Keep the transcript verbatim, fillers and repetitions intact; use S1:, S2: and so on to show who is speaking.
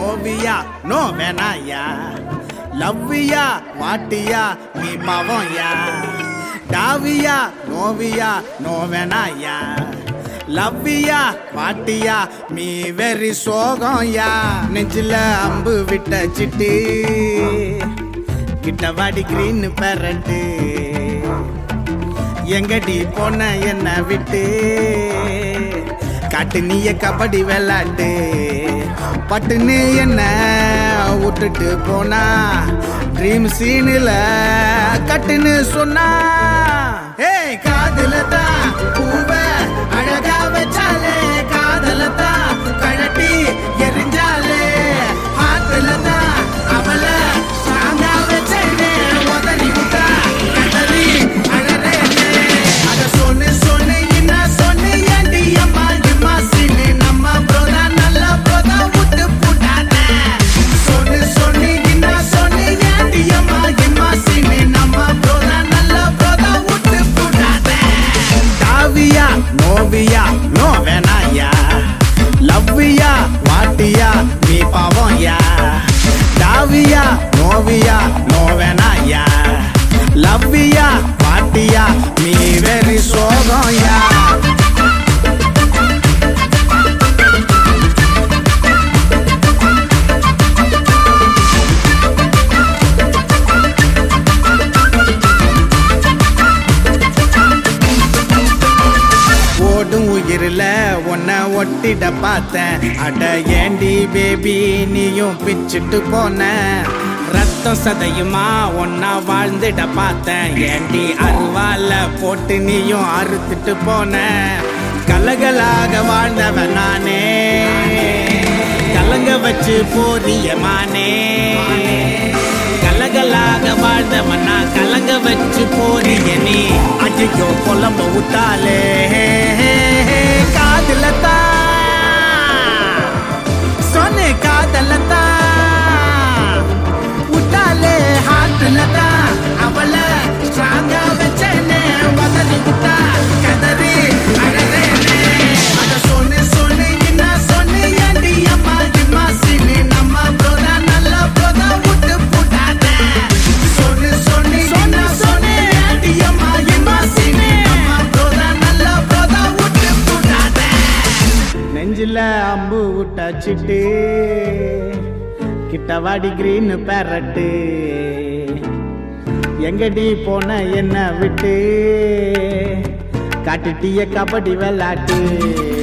S1: Oviya no வேணாயா, லவ்வியா வாட்டியா நீ பாவம்யா, டாவியா நோவியா no வேணாயா, லவ்வியா பாட்டியா me வெறி சோகம்யா. நெஞ்சில அம்பு விட்ட சிட்டு கிட்ட வாடி கிரீன் பேரட்டு, எங்கடி போன என்ன விட்டு காட்டு நீய கபடி விளையாட்டு. பட்டுன்னு என்ன விட்டுட்டு போனா ட்ரீம் சீனில் கட்டுன்னு சொன்னா. ஏய் காதுல தான் பூவ அழகா வச்சாலே, காதல தான் கழட்டி எரிஞ்சாலே, ஆத்துல தான் அவளை சாங்கா வச்சேனே, உதறி விட்டா கதறி அழறேனே. அத சொன்னு சொன்னு என்ன சொன்னு ஏண்டி அம்மா இம்மா சீனு, நம்ம ப்ரோதா நல்ல ப்ரோதா விட்டு போட்டானே. சொன்னு சொன்னு என்ன சொன்னு ஏண்டி அம்மா இம்மா சீனு, நம்ம ப்ரோதா நல்ல ப்ரோதா விட்டு போட்டானே. டாவியா நோவியா நோ வேணாயா, லவ்வியா வாட்டியா நீ பாவம்யா, டாவியா நோவியா நோ வேணாயா, லவ்வியா வாட்டியா நீ வெறி சோகம்யா. ஓடும் உயிரில உன்னை ஒட்டிட பார்த்தேன், அட ஏண்டி பேபி நீயும் பிச்சுட்டு போன. ரத்தம் சதையுமா ஒன்னா வாழ்ந்துட பார்த்தேன், ஏண்டி அருவால போட்டு நீயும் அறுத்துட்டு போன. கலகலாக வாழ்ந்தவன் நானே, கலங்க வச்சு போறியமானே. கலகலாக வாழ்ந்தவன் நான் கலங்க வச்சு போறிய நீ. அஜிக்கோ கொலம்ப விட்டாலே காதல தான் சொன்ன, காதல தான் விட்டாலே ஹாத்துல தான் அவளை ஸ்ட்ராங்கா வச்சேனே, உதறி விட்டா கதறி அழறேனே. அத சொன்னு சொன்னு என்ன சொன்னு ஏண்டி அம்மா இம்மா சீனு, நம்ம ப்ரோதா நல்ல ப்ரோதா விட்டு போட்டானே. சொன்னு சொன்னு சொன்ன சொன்னு ஏண்டி அம்மா இம்மா சீனு, நம்ம ப்ரோதா நல்ல ப்ரோதா விட்டு போட்டானே. நெஞ்சில அம்பு விட்ட சிட்டு கிட்ட வாடி கிரீன் பேரட்டு, எங்கடி போன என்ன விட்டு காட்டுட்டிய கபடி விளையாட்டு.